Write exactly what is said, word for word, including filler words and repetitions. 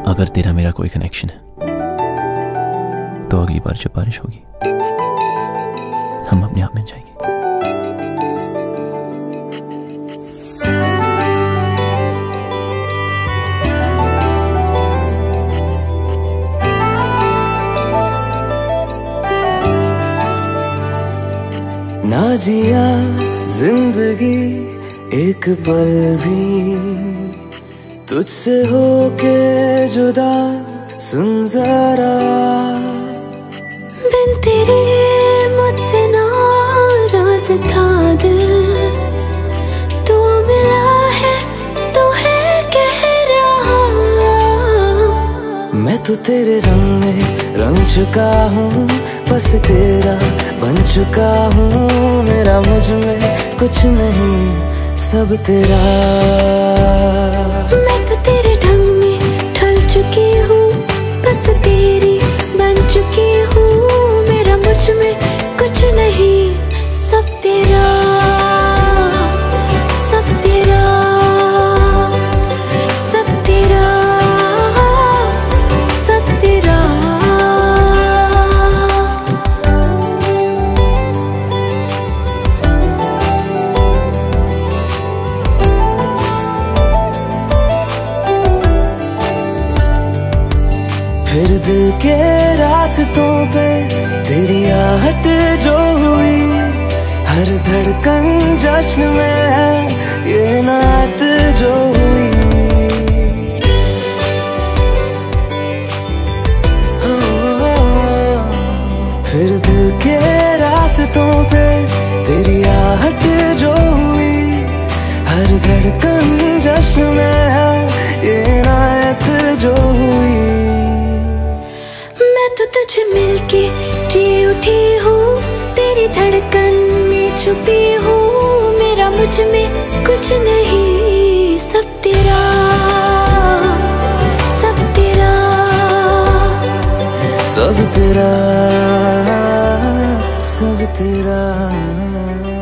अगर तेरा मेरा कोई कनेक्शन है तो अगली बार जब बारिश होगी हम अपने आप में जाएंगे। ना जिया जिंदगी एक पल भी तुझसे होके जुदा, सुन जरा बिन तेरे मुझसे नाराज था दिल, तू मिला है तो है कह रहा। मैं तो तेरे रंग में रंग चुका हूँ, बस तेरा बन चुका हूँ। मेरा मुझ में कुछ नहीं, सब तेरा। मैं तो तेरे ढंग में ढल चुकी हूँ, बस तेरी बन चुकी हूँ। मेरा मुझ में कुछ नहीं, सब तेरा, सब तेरा, सब तेरा, सब तेरा। फिर दिल के रास्तों पे तेरी आहट जो हुई, हर धड़कन जश्न में है ये नात जो हुई। हो, फिर दिल के रास्तों पे तेरी आहट जो हुई, हर धड़कन जश्न में है ये नात जो हुई। मैं तो तुझे मिलके जी उठी हूँ, तेरी धड़कन में छुपी हूँ। मेरा मुझ में कुछ नहीं, सब तेरा, सब तेरा, सब तेरा, सब तेरा।